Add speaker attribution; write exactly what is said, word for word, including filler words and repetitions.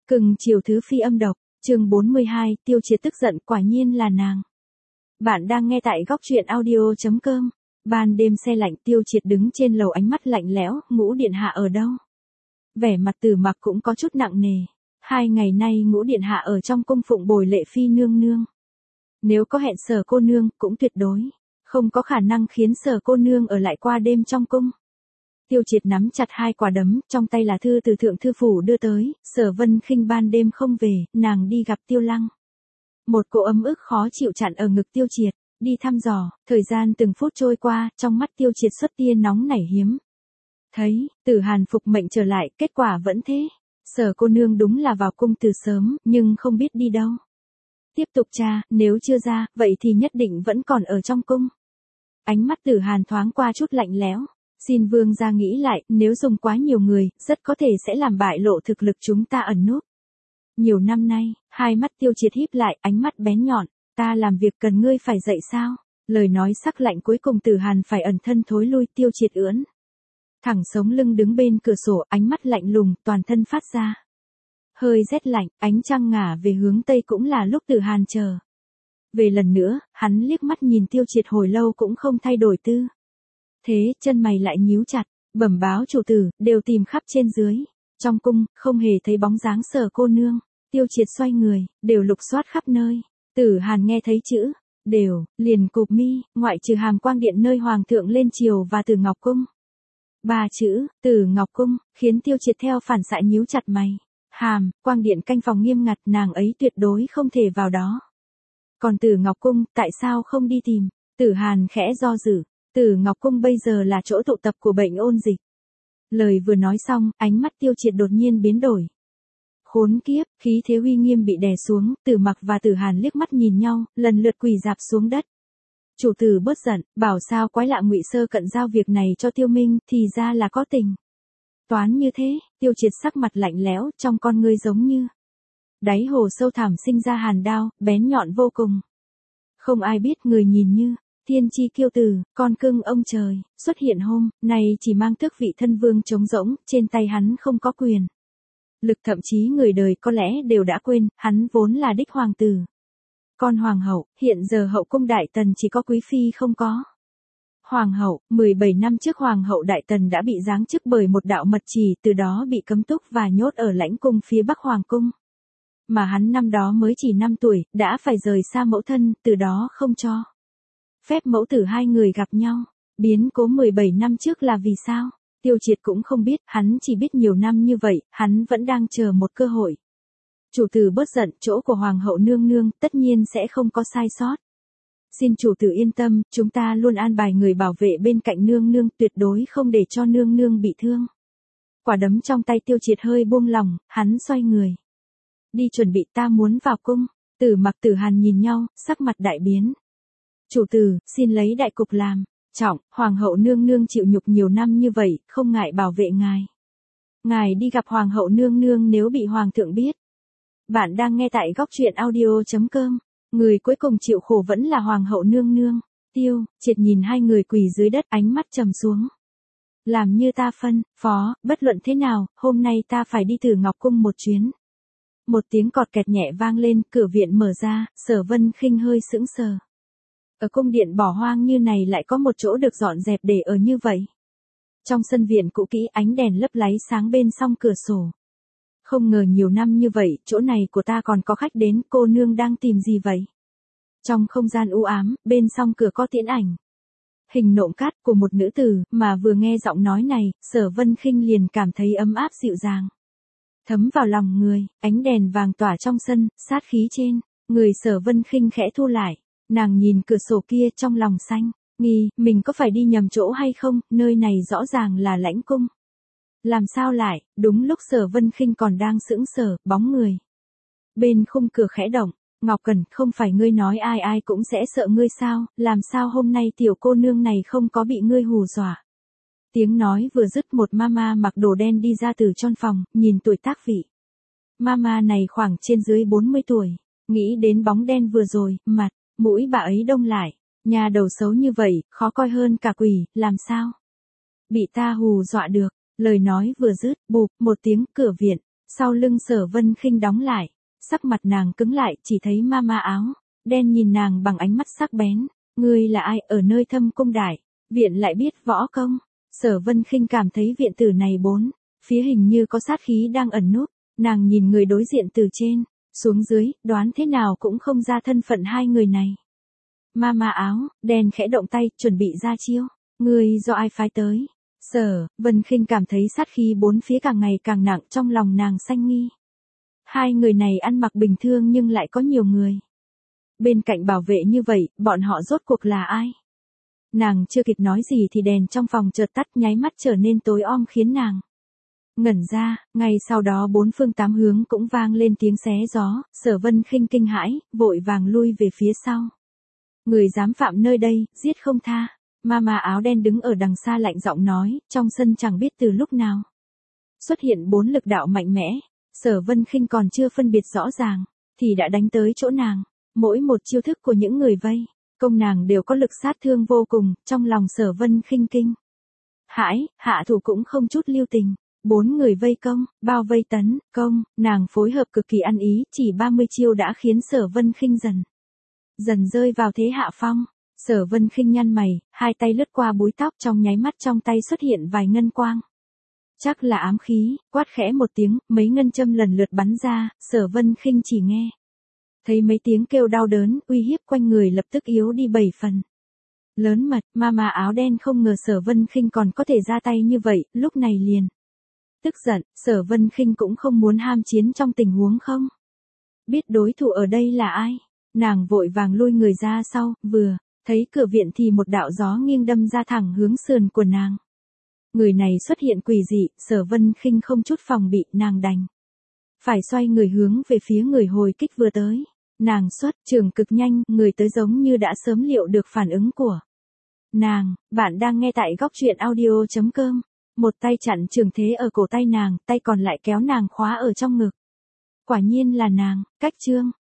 Speaker 1: Cưng chiều thứ phi âm độc, chương bốn mươi hai, Tiêu Triệt tức giận, quả nhiên là nàng. Bạn đang nghe tại góc truyện audio chấm com. Ban đêm se lạnh, Tiêu Triệt đứng trên lầu, ánh mắt lạnh lẽo, Ngũ điện hạ ở đâu? Vẻ mặt Tử Mặc cũng có chút nặng nề. Hai ngày nay Ngũ điện hạ ở trong cung phụng bồi Lệ phi nương nương. Nếu có hẹn Sở cô nương, cũng tuyệt đối không có khả năng khiến Sở cô nương ở lại qua đêm trong cung. Tiêu Triệt nắm chặt hai quả đấm, trong tay là thư từ thượng thư phủ đưa tới. Sở Vân Khinh ban đêm không về, nàng đi gặp Tiêu Lăng. Một cỗ ấm ức khó chịu chặn ở ngực Tiêu Triệt, đi thăm dò. Thời gian từng phút trôi qua, trong mắt Tiêu Triệt xuất tia nóng nảy hiếm thấy. Tử Hàn phục mệnh trở lại, kết quả vẫn thế. Sở cô nương đúng là vào cung từ sớm, nhưng không biết đi đâu. Tiếp tục tra, nếu chưa ra, vậy thì nhất định vẫn còn ở trong cung. Ánh mắt Tử Hàn thoáng qua chút lạnh lẽo. Xin vương gia nghĩ lại, nếu dùng quá nhiều người, rất có thể sẽ làm bại lộ thực lực chúng ta ẩn núp. Nhiều năm nay, hai mắt Tiêu Triệt híp lại, ánh mắt bén nhọn. Ta làm việc cần ngươi phải dậy sao? Lời nói sắc lạnh cuối cùng Tử Hàn phải ẩn thân thối lui. Tiêu Triệt ưỡn thẳng sống lưng đứng bên cửa sổ, ánh mắt lạnh lùng, toàn thân phát ra hơi rét lạnh. Ánh trăng ngả về hướng tây cũng là lúc Tử Hàn chờ về lần nữa. Hắn liếc mắt nhìn Tiêu Triệt hồi lâu cũng không thay đổi tư thế, chân mày lại nhíu chặt, bẩm báo chủ tử, đều tìm khắp trên dưới. Trong cung, không hề thấy bóng dáng Sở cô nương. Tiêu Triệt xoay người, đều lục soát khắp nơi. Tử Hàn nghe thấy chữ đều, liền cụp mi, ngoại trừ Hàm Quang điện nơi hoàng thượng lên triều và Tử Ngọc cung. Ba chữ, Tử Ngọc cung, khiến Tiêu Triệt theo phản xạ nhíu chặt mày. Hàm Quang điện canh phòng nghiêm ngặt, nàng ấy tuyệt đối không thể vào đó. Còn Tử Ngọc cung, tại sao không đi tìm? Tử Hàn khẽ do dự. Tử Ngọc cung bây giờ là chỗ tụ tập của bệnh ôn dịch. Lời vừa nói xong, ánh mắt Tiêu Triệt đột nhiên biến đổi. Khốn kiếp, khí thế uy nghiêm bị đè xuống. Tử Mặc và Tử Hàn liếc mắt nhìn nhau, lần lượt quỳ rạp xuống đất. Chủ tử bớt giận, bảo sao quái lạ Ngụy Sơ Cận giao việc này cho Tiêu Minh, thì ra là có tình toán như thế. Tiêu Triệt sắc mặt lạnh lẽo, trong con ngươi giống như đáy hồ sâu thẳm sinh ra hàn đao, bén nhọn vô cùng. Không ai biết người nhìn như tiên chi kiêu tử, con cưng ông trời, xuất hiện hôm nay chỉ mang tước vị thân vương trống rỗng, trên tay hắn không có quyền lực, thậm chí người đời có lẽ đều đã quên, hắn vốn là đích hoàng tử. Con hoàng hậu, hiện giờ hậu cung đại tần chỉ có quý phi không có hoàng hậu. mười bảy năm trước hoàng hậu đại tần đã bị giáng chức bởi một đạo mật chỉ, từ đó bị cấm túc và nhốt ở lãnh cung phía bắc hoàng cung. Mà hắn năm đó mới chỉ năm tuổi, đã phải rời xa mẫu thân, từ đó không cho phép mẫu tử hai người gặp nhau. Biến cố mười bảy năm trước là vì sao? Tiêu Triệt cũng không biết, hắn chỉ biết nhiều năm như vậy, hắn vẫn đang chờ một cơ hội. Chủ tử bớt giận, chỗ của hoàng hậu nương nương, tất nhiên sẽ không có sai sót. Xin chủ tử yên tâm, chúng ta luôn an bài người bảo vệ bên cạnh nương nương, tuyệt đối không để cho nương nương bị thương. Quả đấm trong tay Tiêu Triệt hơi buông lỏng, hắn xoay người đi chuẩn bị. Ta muốn vào cung. Tử Mặc Tử Hàn nhìn nhau, sắc mặt đại biến. Chủ tử, xin lấy đại cục làm trọng, hoàng hậu nương nương chịu nhục nhiều năm như vậy, không ngại bảo vệ ngài. Ngài đi gặp hoàng hậu nương nương nếu bị hoàng thượng biết. Bạn đang nghe tại góc truyện audio chấm com. Người cuối cùng chịu khổ vẫn là hoàng hậu nương nương. Tiêu Triệt nhìn hai người quỳ dưới đất, ánh mắt trầm xuống. Làm như ta phân phó, bất luận thế nào, hôm nay ta phải đi Tử Ngọc cung một chuyến. Một tiếng cọt kẹt nhẹ vang lên, cửa viện mở ra. Sở Vân Khinh hơi sững sờ. Ở cung điện bỏ hoang như này lại có một chỗ được dọn dẹp để ở như vậy. Trong sân viện cũ kỹ, ánh đèn lấp láy sáng bên song cửa sổ. Không ngờ nhiều năm như vậy, chỗ này của ta còn có khách đến, cô nương đang tìm gì vậy? Trong không gian u ám, bên song cửa có tiễn ảnh hình nộm cát của một nữ tử, mà vừa nghe giọng nói này, Sở Vân Khinh liền cảm thấy ấm áp dịu dàng thấm vào lòng người. Ánh đèn vàng tỏa trong sân, sát khí trên người Sở Vân Khinh khẽ thu lại. Nàng nhìn cửa sổ kia, trong lòng xanh nghi, mình có phải đi nhầm chỗ hay không, nơi này rõ ràng là lãnh cung. Làm sao lại? Đúng lúc Sở Vân Khinh còn đang sững sờ, bóng người bên khung cửa khẽ động. Ngọc Cẩn, không phải ngươi nói ai ai cũng sẽ sợ ngươi sao, làm sao hôm nay tiểu cô nương này không có bị ngươi hù dọa? Tiếng nói vừa dứt, một mama mặc đồ đen đi ra từ trong phòng, nhìn tuổi tác vị mama này khoảng trên dưới bốn mươi tuổi. Nghĩ đến bóng đen vừa rồi, mặt mũi bà ấy đông lại. Nhà đầu xấu như vậy, khó coi hơn cả quỷ, làm sao bị ta hù dọa được? Lời nói vừa dứt, bụp một tiếng, cửa viện Sau lưng Sở Vân Khinh đóng lại, sắc mặt nàng cứng lại, chỉ thấy Mama áo đen nhìn nàng bằng ánh mắt sắc bén. Ngươi là ai, ở nơi Thâm Cung Đại viện lại biết võ công? Sở Vân Khinh cảm thấy viện tử này bốn phía hình như có sát khí đang ẩn núp, nàng nhìn người đối diện từ trên xuống dưới, đoán thế nào cũng không ra thân phận hai người này. Mama áo đen khẽ động tay, chuẩn bị ra chiêu. Ngươi do ai phái tới? Sở Vân Khinh cảm thấy sát khí bốn phía càng ngày càng nặng, trong lòng nàng sanh nghi. Hai người này ăn mặc bình thường nhưng lại có nhiều người bên cạnh bảo vệ như vậy, bọn họ rốt cuộc là ai? Nàng chưa kịp nói gì thì đèn trong phòng chợt tắt, nháy mắt trở nên tối om khiến nàng ngẩn ra. Ngay sau đó bốn phương tám hướng cũng vang lên tiếng xé gió. Sở Vân Khinh kinh hãi, vội vàng lui về phía sau. Người dám phạm nơi đây, giết không tha. Mama áo đen đứng ở đằng xa lạnh giọng nói, trong sân chẳng biết từ lúc nào xuất hiện bốn lực đạo mạnh mẽ. Sở Vân Khinh còn chưa phân biệt rõ ràng thì đã đánh tới chỗ nàng. Mỗi một chiêu thức của những người vây công nàng đều có lực sát thương vô cùng, trong lòng Sở Vân Khinh kinh hãi, hạ thủ cũng không chút lưu tình. Bốn người vây công, bao vây tấn công, nàng phối hợp cực kỳ ăn ý, chỉ ba mươi chiêu đã khiến Sở Vân Khinh dần dần rơi vào thế hạ phong. Sở Vân Khinh nhăn mày, hai tay lướt qua búi tóc, trong nháy mắt trong tay xuất hiện vài ngân quang. Chắc là ám khí, quát khẽ một tiếng, mấy ngân châm lần lượt bắn ra. Sở Vân Khinh chỉ nghe thấy mấy tiếng kêu đau đớn, uy hiếp quanh người lập tức yếu đi bảy phần. Lớn mật, Mama áo đen không ngờ Sở Vân Khinh còn có thể ra tay như vậy, lúc này liền tức giận. Sở Vân Khinh cũng không muốn ham chiến trong tình huống không biết đối thủ ở đây là ai. Nàng vội vàng lui người ra sau, vừa thấy cửa viện thì một đạo gió nghiêng đâm ra thẳng hướng sườn của nàng. Người này xuất hiện quỷ dị, Sở Vân Khinh không chút phòng bị, nàng đành phải xoay người hướng về phía người hồi kích vừa tới. Nàng xuất trường cực nhanh, người tới giống như đã sớm liệu được phản ứng của nàng. Bạn đang nghe tại góc truyện audio chấm com. Một tay chặn trường thế ở cổ tay nàng, tay còn lại kéo nàng khóa ở trong ngực. Quả nhiên là nàng. Cách chương